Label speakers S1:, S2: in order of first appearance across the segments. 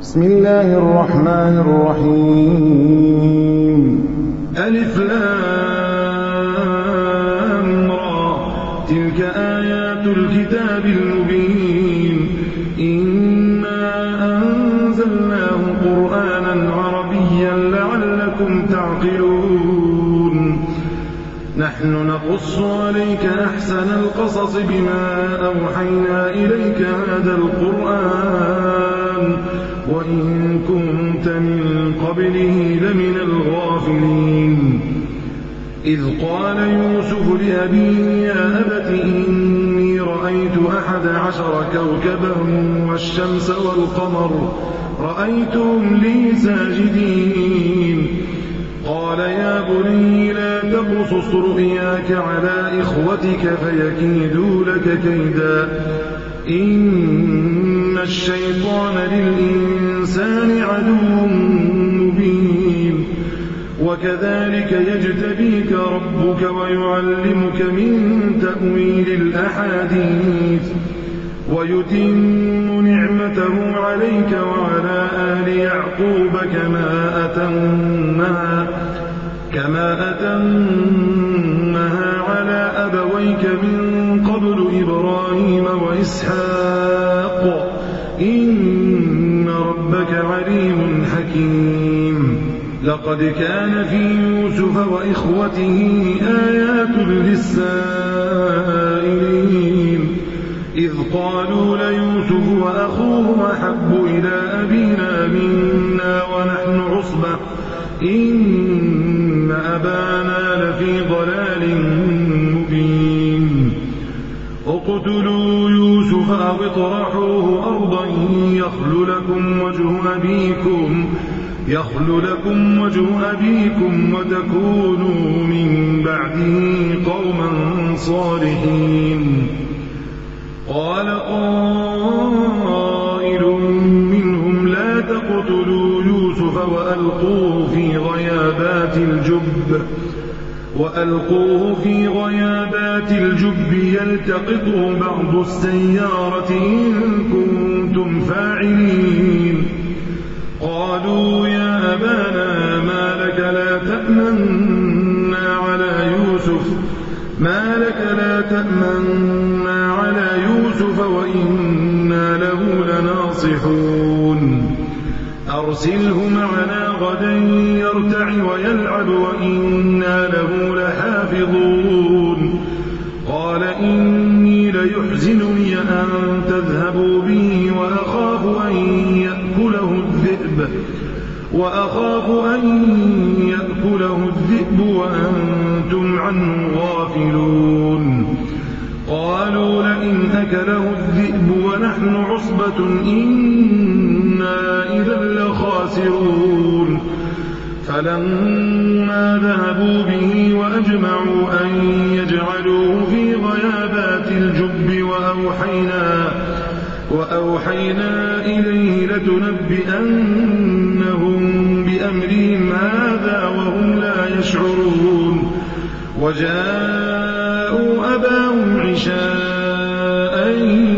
S1: بسم الله الرحمن الرحيم.
S2: ألف لام را، تلك آيات الكتاب المبين. إنا أنزلناه قرآنا عربيا لعلكم تعقلون. نحن نقص عليك أحسن القصص بما أوحينا إليك هذا القرآن وإن كنت من قبله لمن الغافلين. إذ قال يوسف لأبيه يا أبت إني رأيت 11 كوكبا والشمس والقمر رأيتهم لي ساجدين. قال يا بني لا تقصص رؤياك على إخوتك فيكيدوا لك كيدا إن الشيطان للإنسان عدو مبين. وكذلك يجتبيك ربك ويعلمك من تأويل الأحاديث ويتم نعمته عليك وعلى آل يعقوب كما أتمها على أبويك من قبل إبراهيم وإسحاق إن ربك عليم حكيم. لقد كان في يوسف وإخوته آيات للسائلين إذ قالوا ليوسف وأخوه أحب إلى أبينا منا ونحن عصبة إن أبانا لفي ضلال مبين. اقتلوا يوسف أو اطرحوه أرضا يخل لكم وجه أبيكم وتكونوا من بعده قوما صالحين. قال قائل منهم لا تقتلوا يوسف وألقوه في غيابات الجب يلتقطه بعض السيارة إن كنتم فاعلين. قالوا يا أبانا ما لك لا تأمنا على يوسف وإنا له لناصحون. أرسله معنا غدا يرتع ويلعب وإنا له لحافظون. قال إني ليحزنني أن تذهبوا به وأخاف أن يأكله الذئب وأنتم عنه غافلون. قالوا لئن أكله الذئب ونحن عصبة إنا إذا لخاسرون. فلما ذهبوا به وأجمعوا أن يجعلوه في غيابات الجب وأوحينا إليه لتنبئنهم بأمرهم هذا وهم لا يشعرون. وجاءوا أباهم عشاء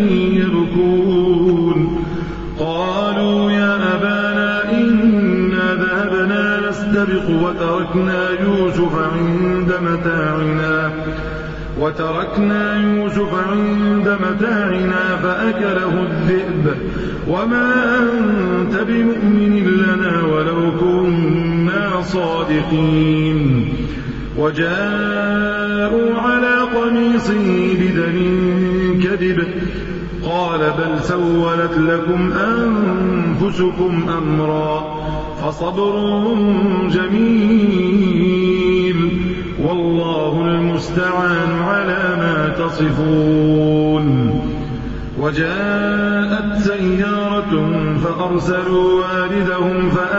S2: يبكون. قالوا يا أبانا إنا ذهبنا نستبق وتركنا يوسف عند متاعنا فأكله الذئب وما أنت بمؤمن لنا ولو كنا صادقين. وجاءوا على قميصه بدم كذب قال بل سولت لكم أنفسكم أمرا فصبر جميل والله المستعان على ما تصفون. وجاءت سيارة فأرسلوا واردهم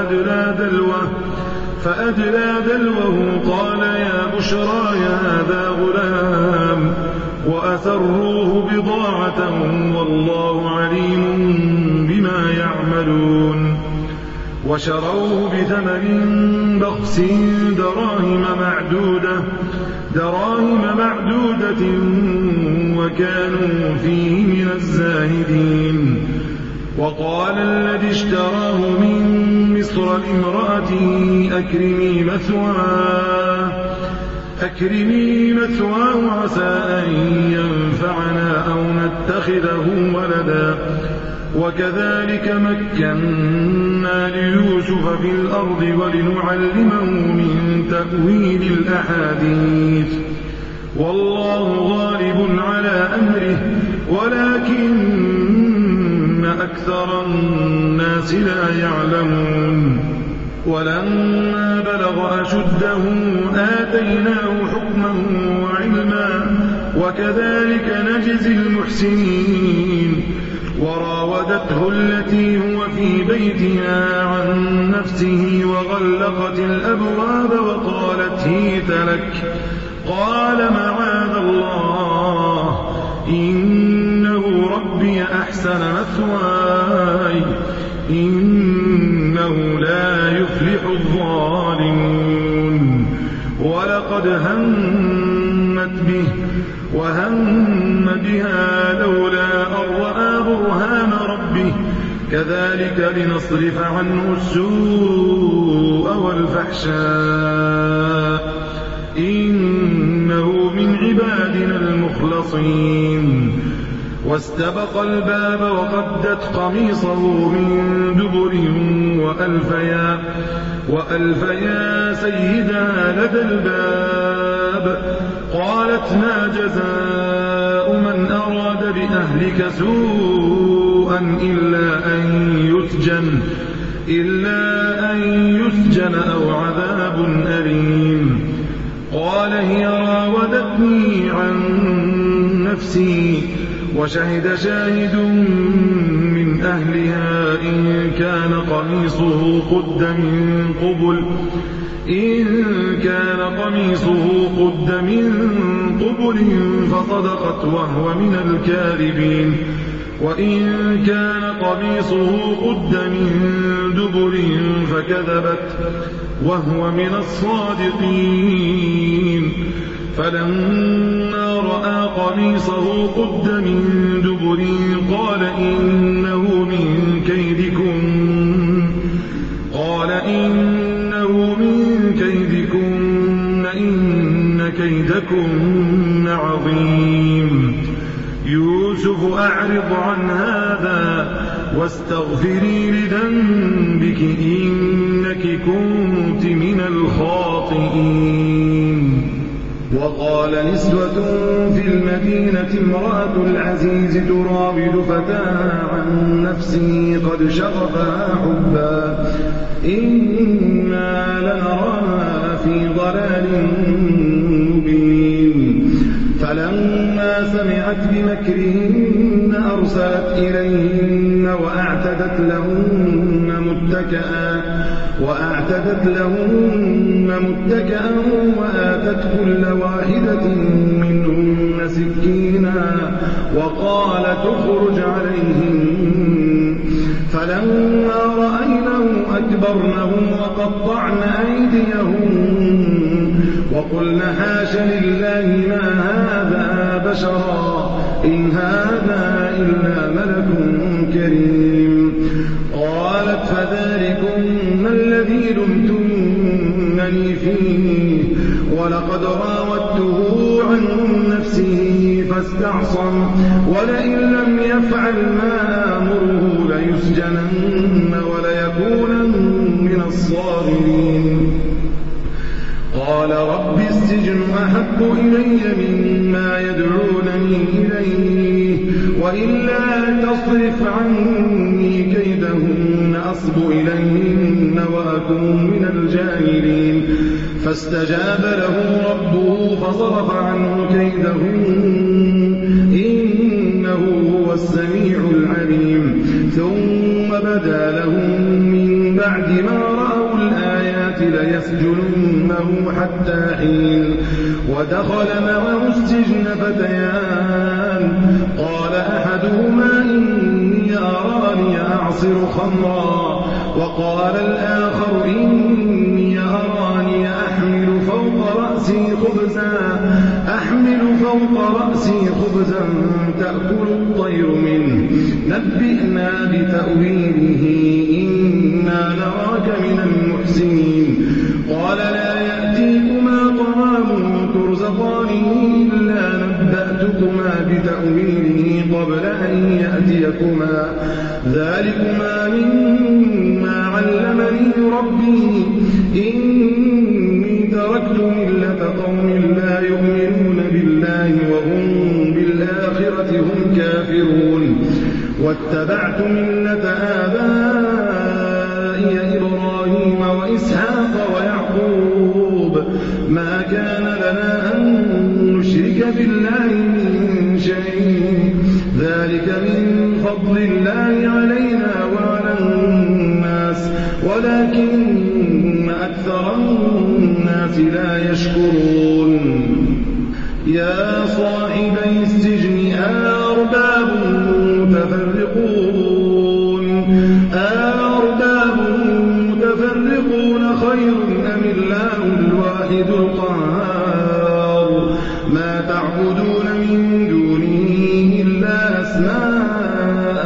S2: فأدلى دلوه قال يا بشرى هذا غلام وأسروه بضاعة والله عليم بما يعملون. وشروه بثمن بخس دراهم معدودة وكانوا فيه من الزاهدين. وقال الذي اشتراه لامرأته أكرمي مثواه عسى أن ينفعنا أو نتخذه ولدا وكذلك مكنا ليوسف في الأرض ولنعلمه من تأويل الأحاديث والله غالب على أمره ولكن أكثر الناس لا يعلمون ولما بلغ أشده آتيناه حكما وعلما وكذلك نجزي المحسنين وراودته التي هو في بيتها عن نفسه وغلقت الأبواب وقالت هيت لك قال معاذ الله إنه ربي أحسن مثواي إنه لا يفلح الظالمون ولقد همت به وهم بها لولا أن رأى برهان ربه كذلك لنصرف عنه السوء والفحشاء إنه من عبادنا المخلصين واستبق الباب وقدت قميصه من دبر وألفيا سيدها لدى الباب قالت ما جزاء من أراد بأهلك سوءا إلا أن يسجن أو عذاب أليم قال هي راودتني عن نفسي وشهد شاهد من أهلها إن كان قميصه قد من قبل فصدقت وهو من الكاذبين وإن كان قميصه قد من دبر فكذبت وهو من الصادقين فلما رأى قميصه قد من دبر قال إنه من كيدكن إن كيدكن عظيم يوسف أعرض عن هذا واستغفري لذنبك إنك كنت من الخاطئين وقال نسوة في المدينة امرأة العزيز تراود فتاها عن نفسه قد شغفها حبا إنا لنراها في ضلال مبين فلما سمعت بمكرهن أرسلت إليهن وأعتدت لهن متكئا وآتت كل واحدة منهن سكينا وقالت اخرج عليهن فلما رأينه أكبرنه وقطعن أيديهن وقلن حاش لله ما هذا بشرا إن هذا إلا ملك كريم قالت فذلكن الذي لمتنني فيه ولقد راودته عن نفسه فاستعصم ولئن لم يفعل ما آمره ليسجنن وليكونن من الصاغرين قال رب السجن أحب إلي مما يدعونني إليه وإلا تصرف عني كيدهن أصب إليهن وأكون من الجاهلين فاستجاب له ربه فصرف عنه كيدهن إنه هو السميع العليم ثم بدا لهم من بعد ما رأوا الآيات ليسجننه حتى حين ودخل معه السجن فتيان قال أحدهما إني أراني أعصر خمرا وقال الآخر إني أراني أحمل فوق رأسي خبزا تأكل الطير منه نبئنا بتأويله إنا نراك من ذلكما مما علمني ربي إني تركت ملة قوم لا يؤمنون بالله وهم بالآخرة هم كافرون واتبعت ملة آبائي إبراهيم وإسحاق ويعقوب ما كان لنا أن نشرك بالله من شيء ذلك من فضل الله علينا وعلى الناس ولكن أكثر الناس لا يشكرون يا صاحبي السجن أرباب متفرقون خير أم الله الواحد القهار ما تعبدون من دونه إلا أسماء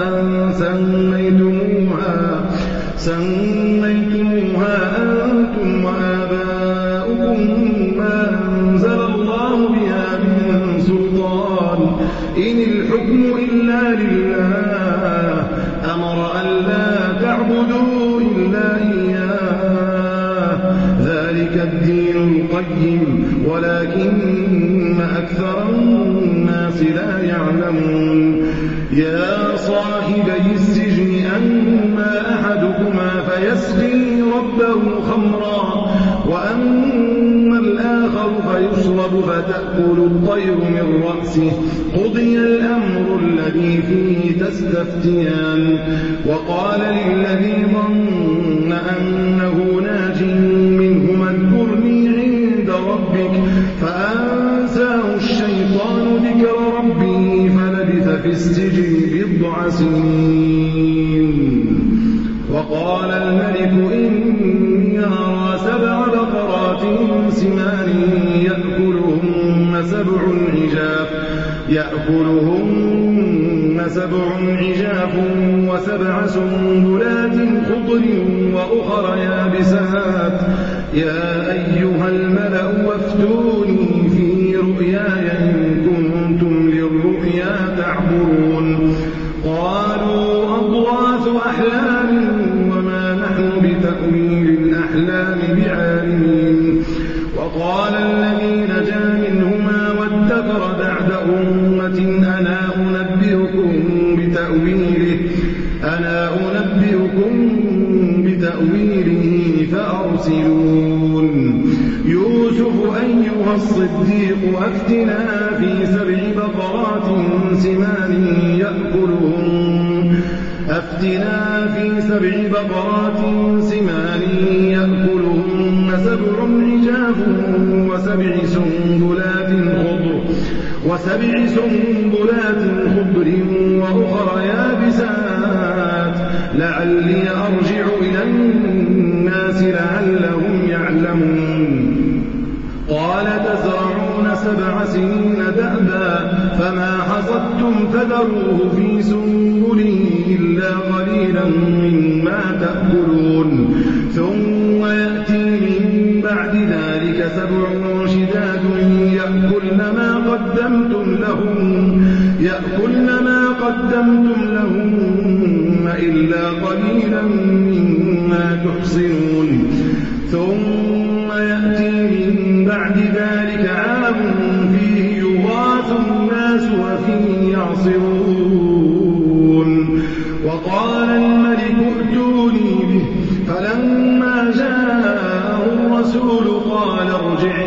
S2: سميتموها أنتم وآباؤكم ما أنزل الله بها من سلطان إن الحكم إلا لله أمر أن لا تعبدوا إلا إياه ذلك الدين القيم ولكن أكثر الناس لا يعلمون يا صاحبي السجن أما أحدكما فيسقي ربه خمرا وأما الآخر فيشرب فتأكل الطير من رأسه قضي الأمر الذي فيه تستفتيان وقال للذي ظن أنه ناج منهما اذكرني عند ربك فأنساه الشيطان ذكر ربه فلبث في السجن بضع سنين وقال الملك إني أرى 7 بقرات سمان يأكلهن 7 عجاف و7 سنبلات خضر وأخر يابسات يا أيها الملأ وافتوني في رؤياي إن كنتم للرؤيا تعبرون قالوا أضغاث أحلام وما نحن بتأويل الأحلام بعالمين وقال الذي نجا منهما وادكر بعد أمة أنا أنبئكم بتأويله فأرسلون يوسف أيها الصديق أفتنا في 7 بقرات سمان يأكلهن 7 عجاف و7 سنبلات خضر وأخر يابسات لعلي أرجع إلى الناس لعلهم يعلمون قال تزرعون 7 سنين دأبا فما حصدتم فذروه في سنبله إلا قليلا مما تأكلون ثم يأتي من بعد ذلك 7 شداد يأكلن ما قدمتم لهن إلا قليلا مما تحصنون ثم يأتي من بعد ذلك عام فيه يغاث الناس وفيه يعصرون وقال الملك ائتوني به فلما جاءه الرسول قال ارجع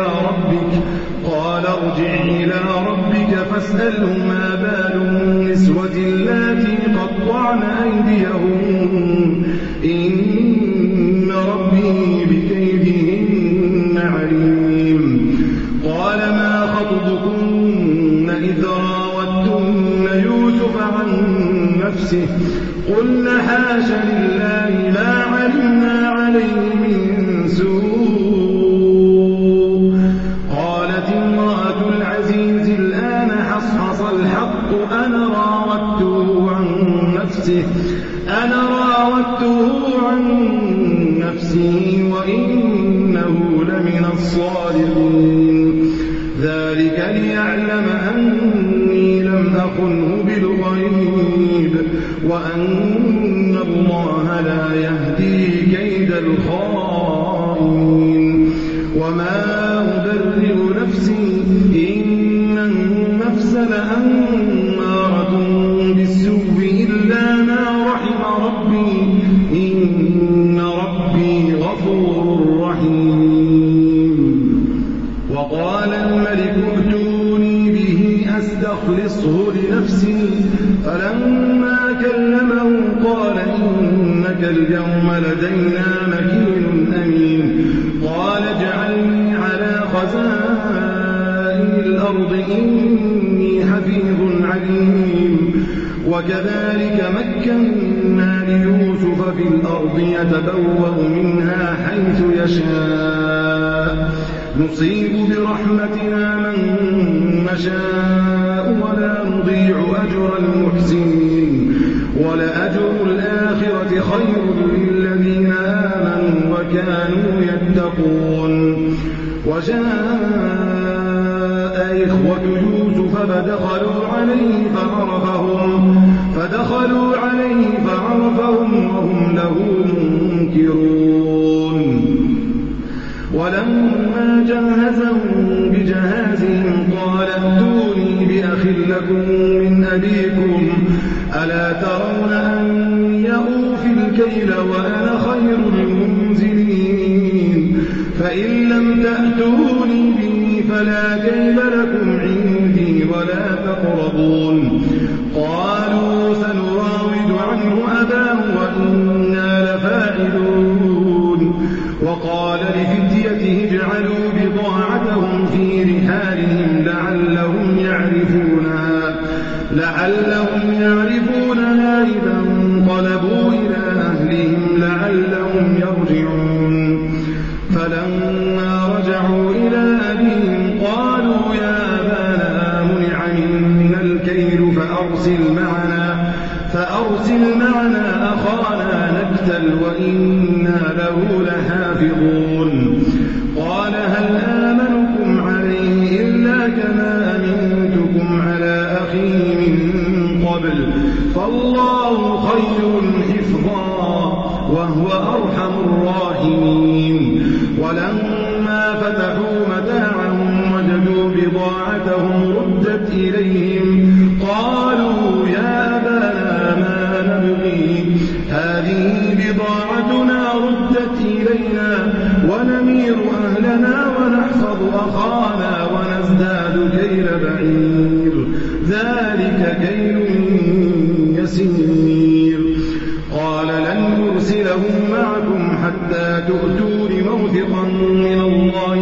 S2: إلى ربك فاسأله ما بال النسوة اللاتي قطعن أيديهن إن ربي بكيدهن عليم قال ما خطبكن إذ راوتن يوسف عن نفسه قلنا حاش لله ما علمنا عليه من سوء قالت امرأة العزيز الآن حصحص الحق أنا راودته عن نفسه وإنه لمن الصادقين ذلك ليعلم أني لم أخنه بالغيب وأن الله لا يهدي كيد الخائنين وما أبرئ نفسي إن النفس لأمارة بالسوء إلا ما رحم ربي إن ربي غفور رحيم وقال الملك ائتوني به أستخلصه لنفسي فلما كلمه قال إنك اليوم لدينا مكين أمين قال اجعلني على خزائن الأرض إني حفيظ عليم وكذلك مكنا ليوسف في الأرض يتبوأ منها حيث يشاء نصيب برحمتنا من نشاء ولا نضيع أجر المحسنين ولأجر الآخرة خير للذين آمنوا وكانوا يتقون وجاء إخوة يوسف فدخلوا عليه فعرفهم وهم له منكرون ولما جهزهم بجهازهم قال ائتوني بأخ لكم من أبيكم ألا ترون أني أوفي الكيل وأنا خير المنزلين فإن لم تأتوني به فلا كيل لكم عندي ولا تقربون قالوا سنراود عنه أباه وإنا لفاعلون وقال لفتيته اجعلوا بضاعتهم في رحالهم لعلهم يعرفونها إذا انقلبوا إلى أهلهم لعلهم يرجعون فلما رجعوا إلى أبيهم قالوا يا أبانا منع منا الكيل فأرسل معنا أخانا نكتل وإنا له لحافظون قال هل آمنكم عليه إلا كما أمنتكم على أخيه من قبل فالله خير حفظا وهو أرحم الراحمين ولما فتحوا متاعهم وجدوا بضاعتهم ردت إليهم قالوا يا أبانا ما نبغي هذه بضاعتنا ردت إلينا ونمير أهلنا ونحفظ أخانا ونزداد كيل بعير ذلك كيل يسير قال لن أرسله معكم حتى تؤتون موثقا من الله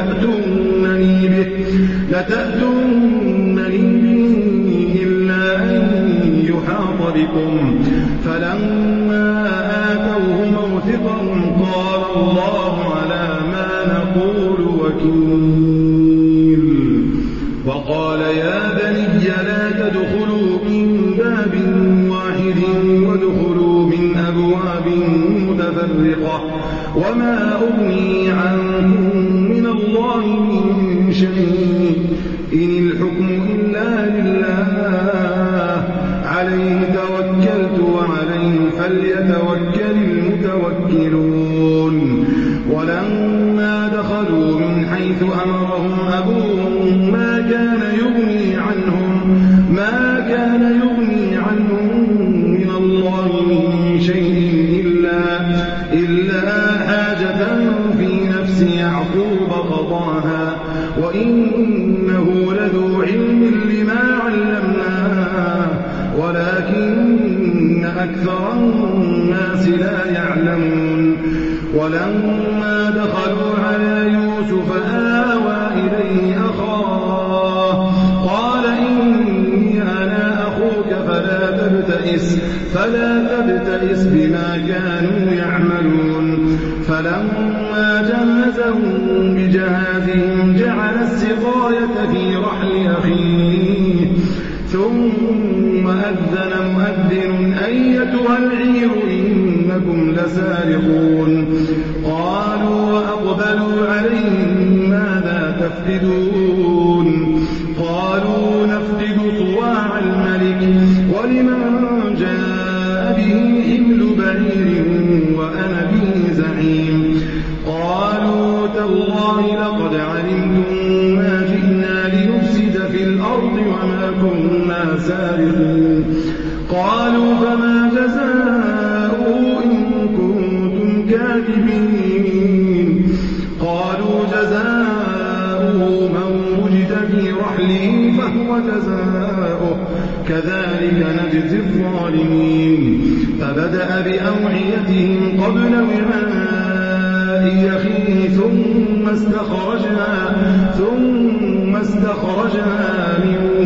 S2: لتأتونني به إلا أن يحاط بكم فلما آتوه موثقهم قال الله على ما نقول وكيل وقال يا بني لا تدخلوا من باب واحد وادخلوا من أبواب متفرقة وما أغني عنكم من الله من شيء إن الحكم إلا لله عليه توكلت وعليه فليتوكل المتوكلون ولما دخلوا من حيث أمرهم أبوهم ما كان يغني عنهم من الله من شيء إلا حاجة في نفس يعقوب قضاها وإنه لذو علم لما علمناه ولكن أكثر الناس لا يعلمون ولما دخلوا على يوسف آوى إليه أخاه قال إني أنا أخوك فلا تبتئس بما كانوا يعملون فلما جهزهم بجهازهم جعل السقاية في رحل أخيه ثم أذن مؤذن أيتها العير إنكم لسارقون قالوا وأقبلوا عليهم ماذا تفقدون قالوا نفقد صواع الملك ولمن جاء لسارقون قالوا فما جزاؤه إن كنتم كاذبين قالوا جزاؤه من وجد في رحله فهو جزاؤه كذلك نجزي الظالمين فبدأ بأوعيتهم قبل وعاء يخيه ثم استخرجها من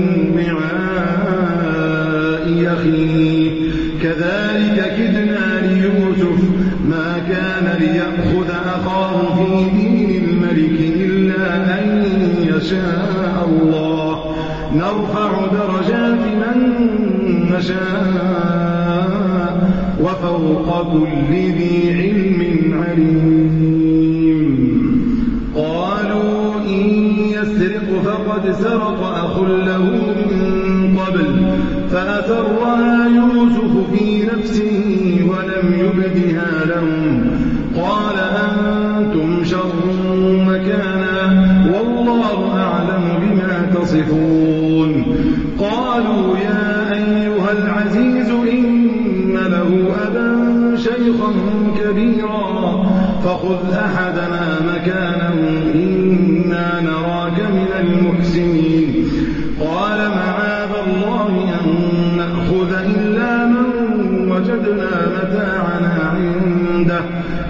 S2: وعاء يخيه كذلك كدنا ليوسف ما كان ليأخذ أخاه في دين الملك إلا أن يشاء الله نرفع درجات من نشاء وفوق كل ذي علم عليم قالوا إن يسرق فقد سرق أخ له من قبل فأسرها يوسف في نفسه ولم يبدها لهم قال أنتم شر مكانا والله أعلم بما تصفون قالوا يا أيها العزيز إن له أبا شيخا كبيرا فخذ أحدنا مكانه إنا نراك من المحسنين قال معاذ الله أن نأخذ إلا من وجدنا متاعنا عنده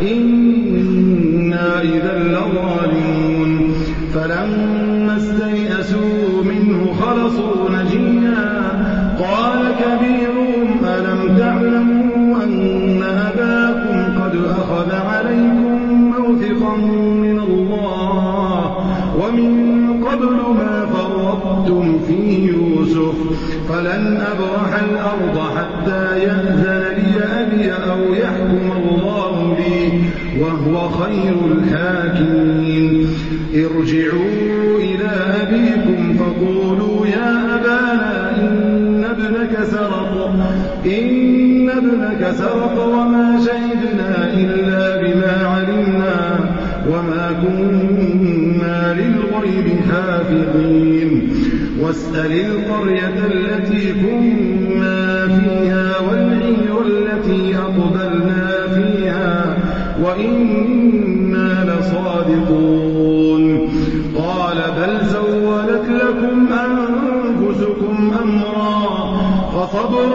S2: إنا إذا لظالمون فلما استيئسوا منه خلصوا نجيا قال كبيرهم ألم تعلموا أن أباكم قد أخذ عليكم موثقا من الله ومن قبل ما فرطتم في يوسف فلن أبرح الأرض حتى يأذن لي أبي أو يحكم الله لي وهو خير الحاكمين ارجعوا إلى أبيكم فقولوا يا أبانا إن ابنك سرق وما شهدنا إلا بما علمنا وما كنا للغيب حافظين واسأل القرية التي كنا فيها والعير التي أقبلنا فيها وإنا لصادقون قال بل سولت لكم أنفسكم أمرا فصبر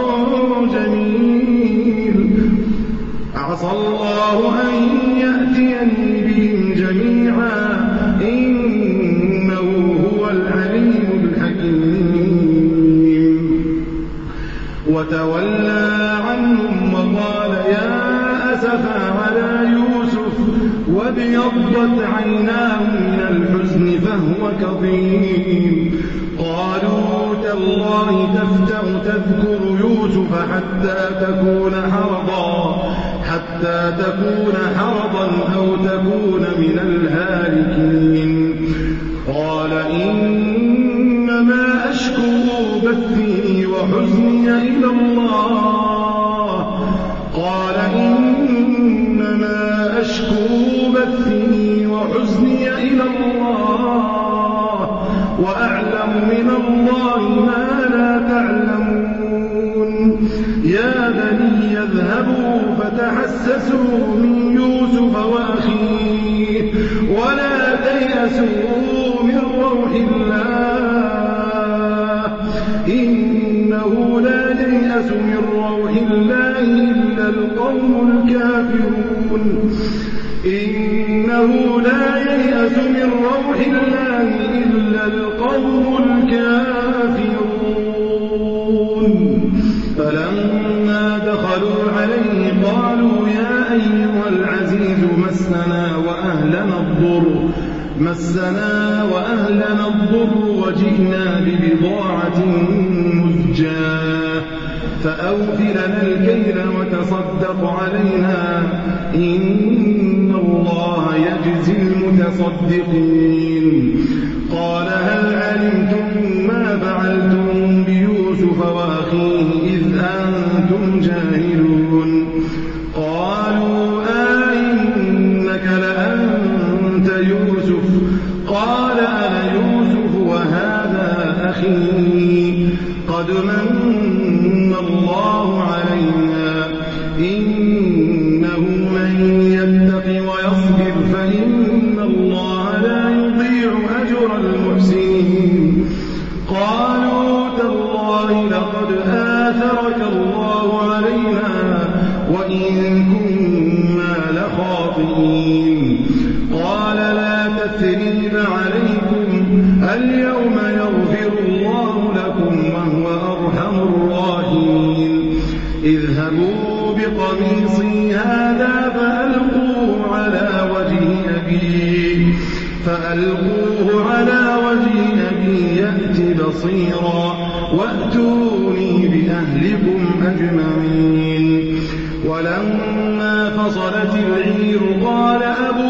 S2: جميل عسى الله أن يأتيني بهم جميعا إنه هو العليم الحكيم وتولى عنهم وقال يا أسفا على يوسف وابيضت عيناه من الحزن فهو كظيم قالوا تالله تفتأ تذكر يوسف حتى تكون حرضا أو تكون من الهالكين قال إنما أشكو بثي وحزني إلى الله وأعلم من الله ما لا تعلمون يا بني اذهبوا فتحسسوا من يوسف وأخيه ولا تيأسوا من روح الله إنه لا ييأس من روح الله إلا القوم الكافرون إنه لا ييأس من روح الله إلا القوم الكافرون فلما دخلوا عليه قالوا يا أيها العزيز مسنا وأهلنا الضر وجئنا ببضاعة مزجاة فأوف لنا الكيل وتصدق علينا إن الله يجزي المتصدقين قال هل علمتم ما فعلتم بيوسف وأخيه إذ أنتم جاهلون قالوا إنك لأنت يوسف قال أنا يوسف وهذا أخي قد من خاطئين. قال لا تثريب عليكم اليوم يغفر الله لكم وهو أرحم الراحمين. اذهبوا بقميصي هذا فألقوه على وجه أبي يأت بصيرا وأتوني بأهلكم أجمعين. ولما فصلت العير قال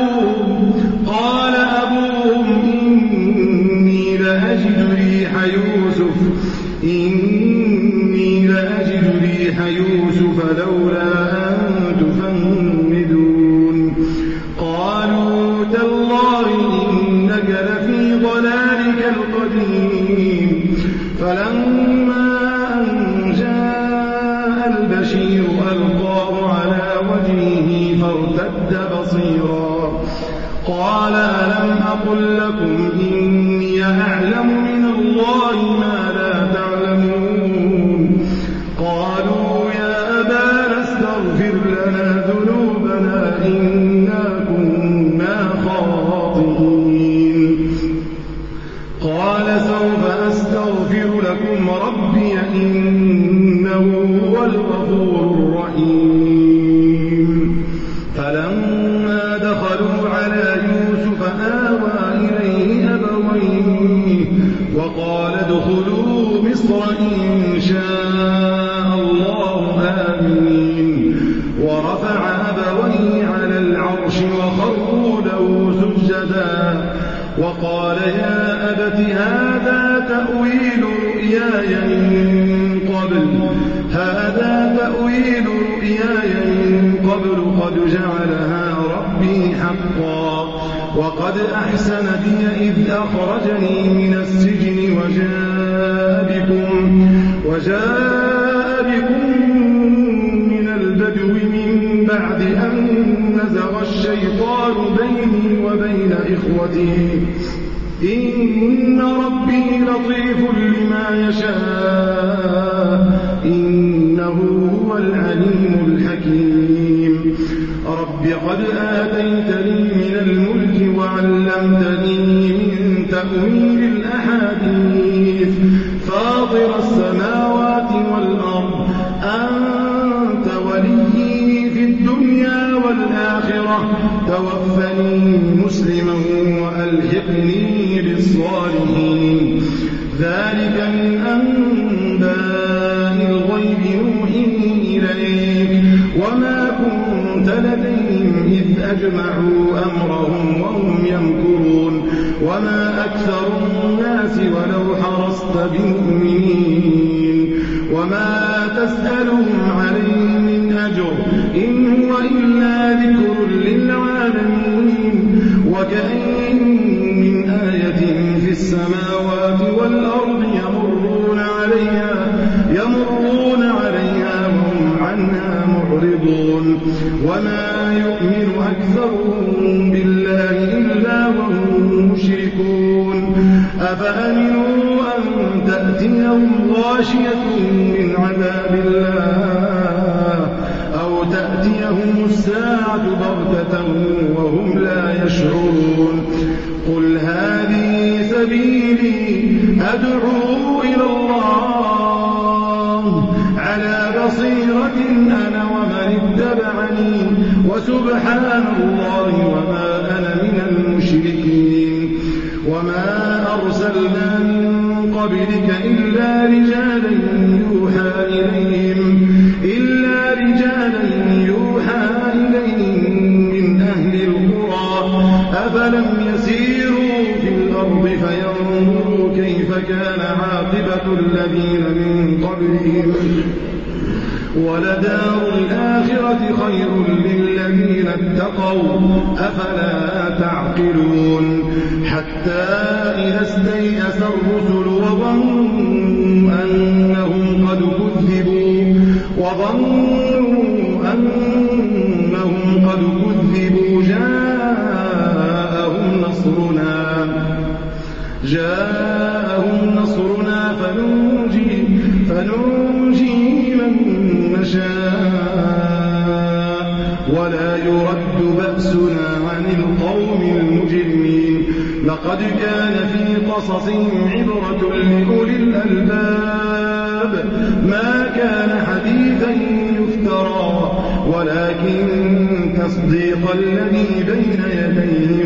S2: أبوهم إني لأجد ريح يوسف لولا أن تفندون. قالوا تالله إنك لفي ضلالك القديم. فلما أن جاء البشير ألقاه على وجهه فارتد بصيرا. قال ألم أقل لكم إني أعلم من الله ما لا تعلمون. قالوا يا أبانا استغفر لنا ذنوبنا إنا كنا خاطئين. قال سوف أستغفر لكم ربي إنه هو الغفور الرحيم. فلما دخلوا على يوسف آوى إليه أبويه وقال ادخلوا مصر إن شاء الله آمين. ورفع أبويه على العرش وخروا له سجدا وقال يا أبت هذا تأويل رؤياي من قبل قد جعلها ربي حقا. وقد أحسن بي إذ أخرجني من السجن وجاء بكم من البدو من بعد أن نزغ الشيطان بيني وبين إخوتي إن ربي لطيف لما يشاء إنه هو العليم الحكيم. رب قد آتيتني من الملك وعلمتني من تأويل الأحاديث فاطر السماوات والأرض أنت وليي في الدنيا والآخرة توفني مسلما وألحقني بالصالحين. ذلك من أنباء الغيب نوحيه إليك وما كنت لديهم إذ أجمعوا أمرهم وهم يمكرون وما أكثر الناس ولو حرصت بمؤمنين وما تسألهم عليه من أجر إن هو إلا ذكر للعالمين. وكأين من آية في السماوات والأرض يمرون عليها وهم عنها معرضون وما يؤمن أكثرهم بالله إلا وهم مشركون. أفأمنوا أن تأتيهم غاشية من عذاب الله أو تأتيهم الساعة بغتة وهم لا يشعرون. قل هذه سبيلي أدعو إلى الله على بصيرة أنا ومن اتبعني وسبحان الله وما أنا من المشركين. وما أرسلنا من قبلك إلا رجالا يوحى إليهم من أهل القرى أفلم يسيروا في الأرض فينظروا كيف كان عاقبة الذين من قبلهم ولدار الآخرة خير للذين اتقوا أفلا تعقلون. حتى إذا استيأس الرسل وظنوا أنهم قد كذبوا جاءهم نصرنا فننجي من نشاء ولا يرد بأسنا عن القوم المجرمين لقد كان في قصصهم عبرة لأولي الألباب ما كان حديثا يفترى ولكن تصديق الذي بين يديه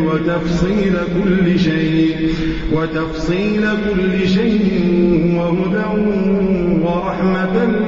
S2: وتفصيل كل شيء وهدى ورحمة